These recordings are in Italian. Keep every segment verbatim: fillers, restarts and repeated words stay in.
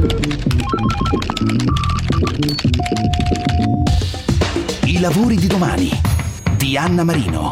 I lavori di domani di Anna Marino.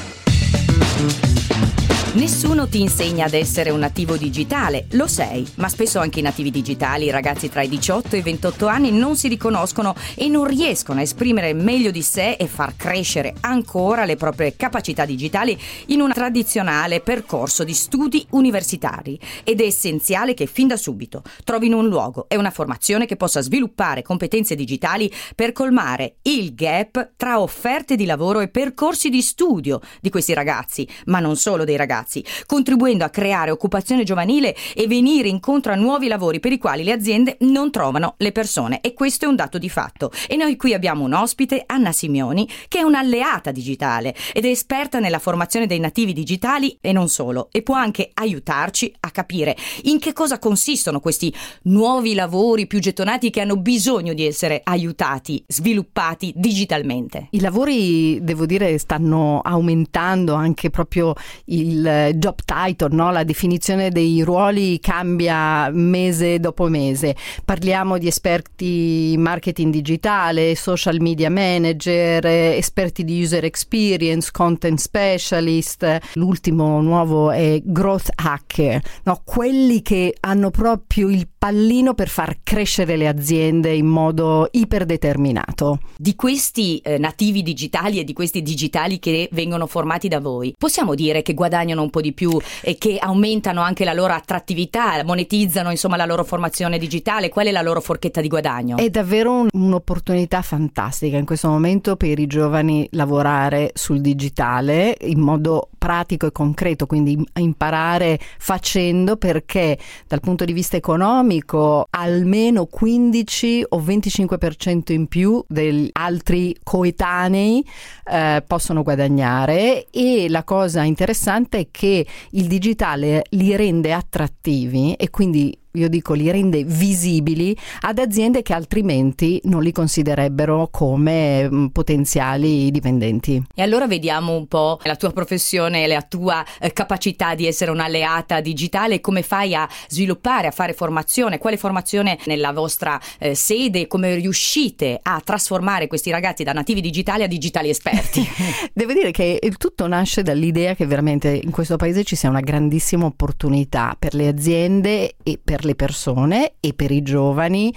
Nessuno ti insegna ad essere un nativo digitale, lo sei, ma spesso anche i nativi digitali, i ragazzi tra i diciotto e i ventotto anni, non si riconoscono e non riescono a esprimere meglio di sé e far crescere ancora le proprie capacità digitali in un tradizionale percorso di studi universitari. Ed è essenziale che fin da subito trovino un luogo e una formazione che possa sviluppare competenze digitali per colmare il gap tra offerte di lavoro e percorsi di studio di questi ragazzi, ma non solo dei ragazzi, contribuendo a creare occupazione giovanile e venire incontro a nuovi lavori per i quali le aziende non trovano le persone, e questo è un dato di fatto. E noi qui abbiamo un ospite, Anna Simioni, che è un'alleata digitale ed è esperta nella formazione dei nativi digitali e non solo, e può anche aiutarci a capire in che cosa consistono questi nuovi lavori più gettonati che hanno bisogno di essere aiutati, sviluppati digitalmente. I lavori, devo dire, stanno aumentando, anche proprio il job title, no? La definizione dei ruoli cambia mese dopo mese. Parliamo di esperti in marketing digitale, social media manager, esperti di user experience, content specialist. L'ultimo nuovo è growth hacker, no? Quelli che hanno proprio il pallino per far crescere le aziende in modo iperdeterminato. Di questi eh, nativi digitali e di questi digitali che vengono formati da voi, possiamo dire che guadagnano un po' di più e che aumentano anche la loro attrattività, monetizzano insomma la loro formazione digitale? Qual è la loro forchetta di guadagno? È davvero un, un'opportunità fantastica in questo momento per i giovani lavorare sul digitale in modo pratico e concreto, quindi imparare facendo, perché dal punto di vista economico almeno quindici o venticinque per cento in più degli altri coetanei eh, possono guadagnare. E la cosa interessante è che il digitale li rende attrattivi e quindi io dico li rende visibili ad aziende che altrimenti non li considererebbero come mh, potenziali dipendenti. E allora vediamo un po' la tua professione e la tua eh, capacità di essere un'alleata digitale. Come fai a sviluppare, a fare formazione? Quale formazione nella vostra eh, sede? Come riuscite a trasformare questi ragazzi da nativi digitali a digitali esperti? Devo dire che il tutto nasce dall'idea che veramente in questo paese ci sia una grandissima opportunità per le aziende e per le persone e per i giovani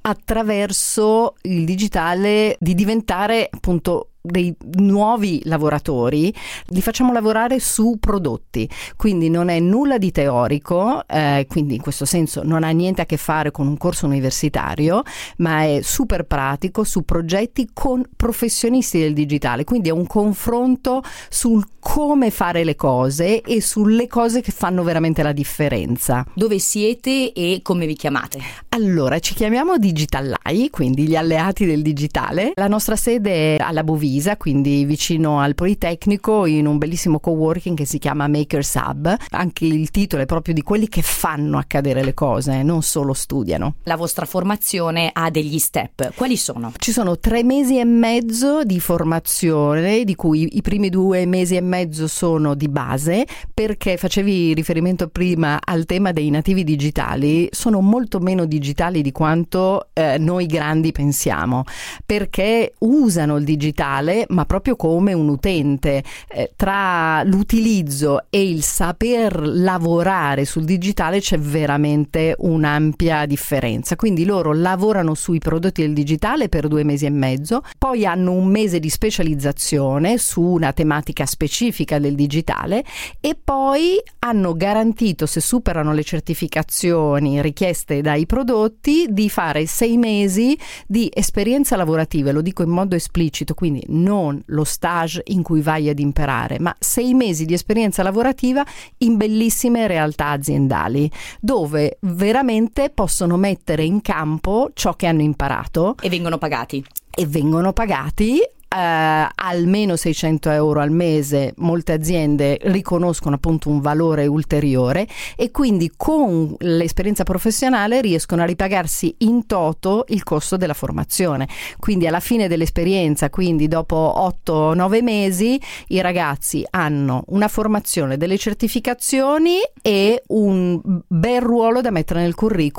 attraverso il digitale di diventare appunto dei nuovi lavoratori. Li facciamo lavorare su prodotti, quindi non è nulla di teorico, eh, quindi in questo senso non ha niente a che fare con un corso universitario, ma è super pratico su progetti con professionisti del digitale, quindi è un confronto sul come fare le cose e sulle cose che fanno veramente la differenza. Dove siete e come vi chiamate? Allora, ci chiamiamo Digitallai, quindi gli alleati del digitale. La nostra sede è alla Bovisa, quindi vicino al Politecnico, in un bellissimo coworking che si chiama Makers Hub. Anche il titolo è proprio di quelli che fanno accadere le cose, non solo studiano. La vostra formazione ha degli step, quali sono? Ci sono tre mesi e mezzo di formazione, di cui i primi due mesi e mezzo sono di base, perché facevi riferimento prima al tema dei nativi digitali. Sono molto meno digitali di quanto eh, noi grandi pensiamo, perché usano il digitale ma proprio come un utente. Eh, tra l'utilizzo e il saper lavorare sul digitale c'è veramente un'ampia differenza, quindi loro lavorano sui prodotti del digitale per due mesi e mezzo, poi hanno un mese di specializzazione su una tematica specifica del digitale e poi hanno garantito, se superano le certificazioni richieste dai prodotti, di fare sei mesi di esperienza lavorativa. Lo dico in modo esplicito, quindi non lo stage in cui vai ad imparare, ma sei mesi di esperienza lavorativa in bellissime realtà aziendali dove veramente possono mettere in campo ciò che hanno imparato e vengono pagati e vengono pagati Uh, almeno seicento euro al mese. Molte aziende riconoscono appunto un valore ulteriore e quindi con l'esperienza professionale riescono a ripagarsi in toto il costo della formazione. Quindi alla fine dell'esperienza, quindi dopo otto nove mesi, i ragazzi hanno una formazione, delle certificazioni e un bel ruolo da mettere nel curriculum, accompagnato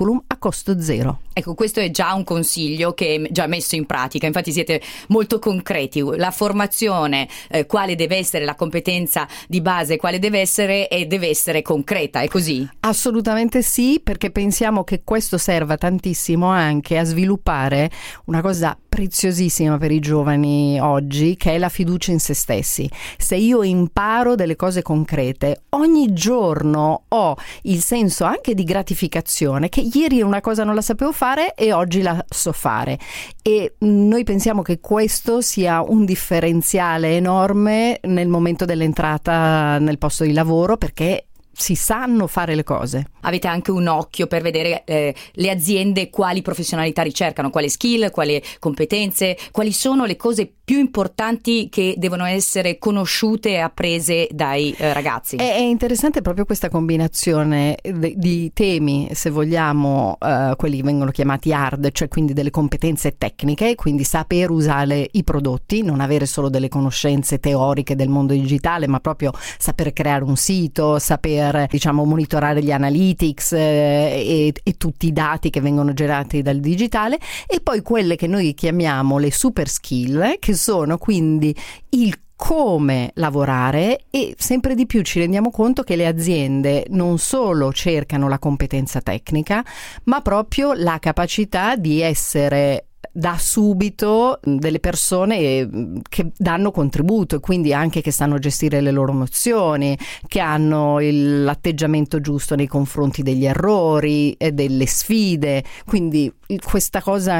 costo zero. Ecco, questo è già un consiglio che è già messo in pratica, infatti siete molto concreti. La formazione, eh, quale deve essere la competenza di base, quale deve essere, e deve essere concreta, è così? Assolutamente sì, perché pensiamo che questo serva tantissimo anche a sviluppare una cosa preziosissima per i giovani oggi, che è la fiducia in se stessi. Se io imparo delle cose concrete, ogni giorno ho il senso anche di gratificazione, che ieri una cosa non la sapevo fare e oggi la so fare, e noi pensiamo che questo sia un differenziale enorme nel momento dell'entrata nel posto di lavoro, perché si sanno fare le cose. Avete anche un occhio per vedere eh, le aziende quali professionalità ricercano, quali skill, quali competenze, quali sono le cose più importanti che devono essere conosciute e apprese dai eh, ragazzi. È, è interessante proprio questa combinazione de, di temi, se vogliamo, eh, quelli che vengono chiamati hard, cioè quindi delle competenze tecniche, quindi saper usare i prodotti, non avere solo delle conoscenze teoriche del mondo digitale, ma proprio saper creare un sito, saper, diciamo, monitorare gli analytics eh, e, e tutti i dati che vengono generati dal digitale, e poi quelle che noi chiamiamo le super skill, che sono quindi il come lavorare, e sempre di più ci rendiamo conto che le aziende non solo cercano la competenza tecnica, ma proprio la capacità di essere da subito delle persone che danno contributo, e quindi anche che sanno gestire le loro emozioni, che hanno il, l'atteggiamento giusto nei confronti degli errori e delle sfide. Quindi questa cosa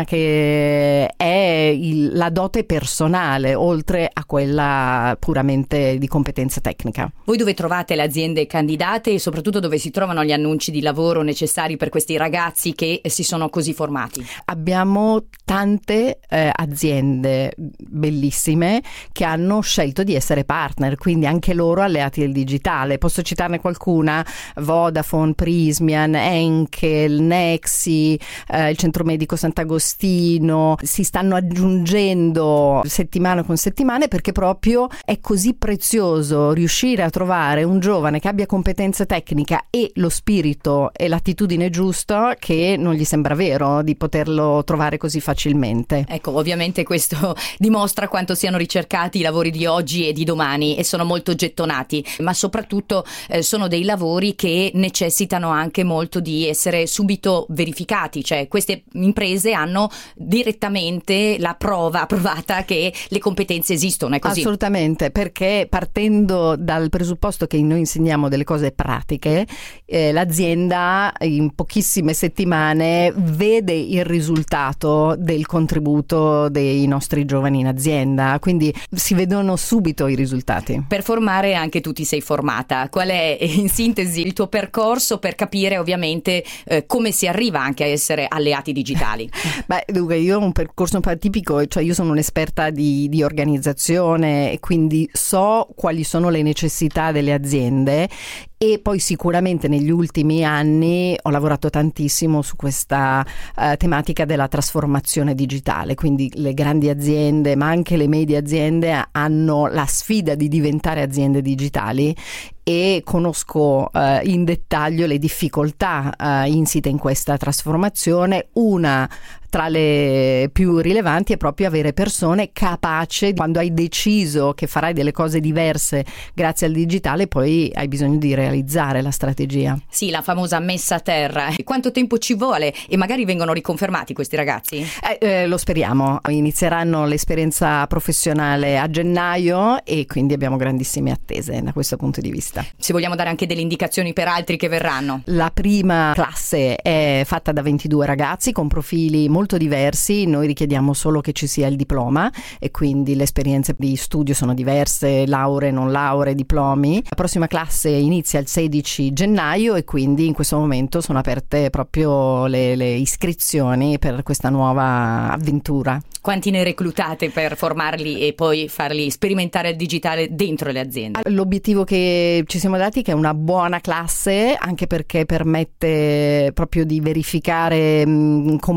che è il, la dote personale, oltre a quella puramente di competenza tecnica. Voi dove trovate le aziende candidate e soprattutto dove si trovano gli annunci di lavoro necessari per questi ragazzi che si sono così formati? Abbiamo tante eh, aziende bellissime che hanno scelto di essere partner, quindi anche loro alleati del digitale. Posso citarne qualcuna: Vodafone, Prismian, Henkel, Nexi, eh, il Centro Medico Sant'Agostino. Si stanno aggiungendo settimana con settimana, perché proprio è così prezioso riuscire a trovare un giovane che abbia competenza tecnica e lo spirito e l'attitudine giusta, che non gli sembra vero di poterlo trovare così facilmente. Ecco, ovviamente questo dimostra quanto siano ricercati i lavori di oggi e di domani, e sono molto gettonati, ma soprattutto eh, sono dei lavori che necessitano anche molto di essere subito verificati, cioè queste imprese hanno direttamente la prova provata che le competenze esistono, è così? Assolutamente, perché partendo dal presupposto che noi insegniamo delle cose pratiche, eh, l'azienda in pochissime settimane vede il risultato del contributo dei nostri giovani in azienda, quindi si vedono subito i risultati. Per formare anche tu ti sei formata. Qual è in sintesi il tuo percorso per capire ovviamente eh, come si arriva anche a essere alleati digitali? Beh, dunque, io ho un percorso un po' atipico, cioè io sono un'esperta di, di organizzazione, e quindi so quali sono le necessità delle aziende, e poi sicuramente negli ultimi anni ho lavorato tantissimo su questa uh, tematica della trasformazione digitale, quindi le grandi aziende ma anche le medie aziende hanno la sfida di diventare aziende digitali, e conosco uh, in dettaglio le difficoltà uh, insite in questa trasformazione. Una tra le più rilevanti è proprio avere persone capaci, quando hai deciso che farai delle cose diverse grazie al digitale, poi hai bisogno di realizzare la strategia. Sì, la famosa messa a terra. Quanto tempo ci vuole? E magari vengono riconfermati questi ragazzi? Eh, eh, lo speriamo. Inizieranno l'esperienza professionale a gennaio, e quindi abbiamo grandissime attese da questo punto di vista. Se vogliamo dare anche delle indicazioni per altri che verranno. La prima classe è fatta da ventidue ragazzi con profili molto diversi. Noi richiediamo solo che ci sia il diploma, e quindi le esperienze di studio sono diverse, lauree, non lauree, diplomi. La prossima classe inizia il sedici gennaio, e quindi in questo momento sono aperte proprio le, le iscrizioni per questa nuova avventura. Quanti ne reclutate per formarli e poi farli sperimentare il digitale dentro le aziende? L'obiettivo che ci siamo dati è che è una buona classe, anche perché permette proprio di verificare mh, competenze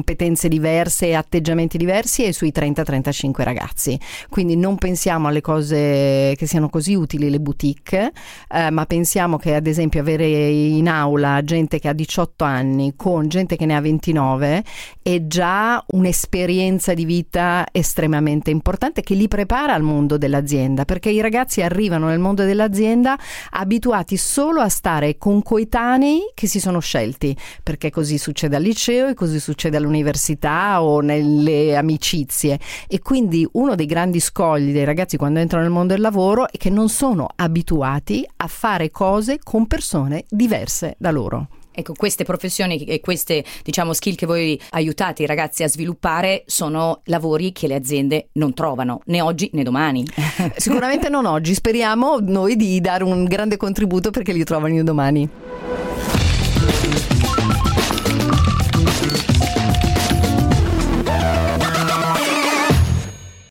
esperienze diverse e atteggiamenti diversi è sui trenta trentacinque ragazzi, quindi non pensiamo alle cose che siano così utili le boutique, eh, ma pensiamo che ad esempio avere in aula gente che ha diciotto anni con gente che ne ha ventinove è già un'esperienza di vita estremamente importante che li prepara al mondo dell'azienda, perché i ragazzi arrivano nel mondo dell'azienda abituati solo a stare con coetanei che si sono scelti, perché così succede al liceo e così succede all'università o nelle amicizie, e quindi uno dei grandi scogli dei ragazzi quando entrano nel mondo del lavoro è che non sono abituati a fare cose con persone diverse da loro. Ecco, queste professioni e queste, diciamo, skill che voi aiutate i ragazzi a sviluppare sono lavori che le aziende non trovano, né oggi né domani. Sicuramente non oggi, speriamo noi di dare un grande contributo perché li trovano domani.